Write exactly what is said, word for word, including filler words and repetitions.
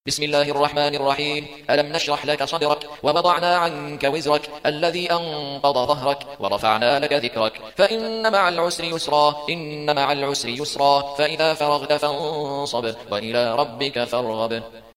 بسم الله الرحمن الرحيم. ألم نشرح لك صدرك ووضعنا عنك وزرك الذي أنقض ظهرك ورفعنا لك ذكرك فإن مع العسر يسرا إن مع العسر يسرا فإذا فرغت فانصب وإلى ربك فارغب.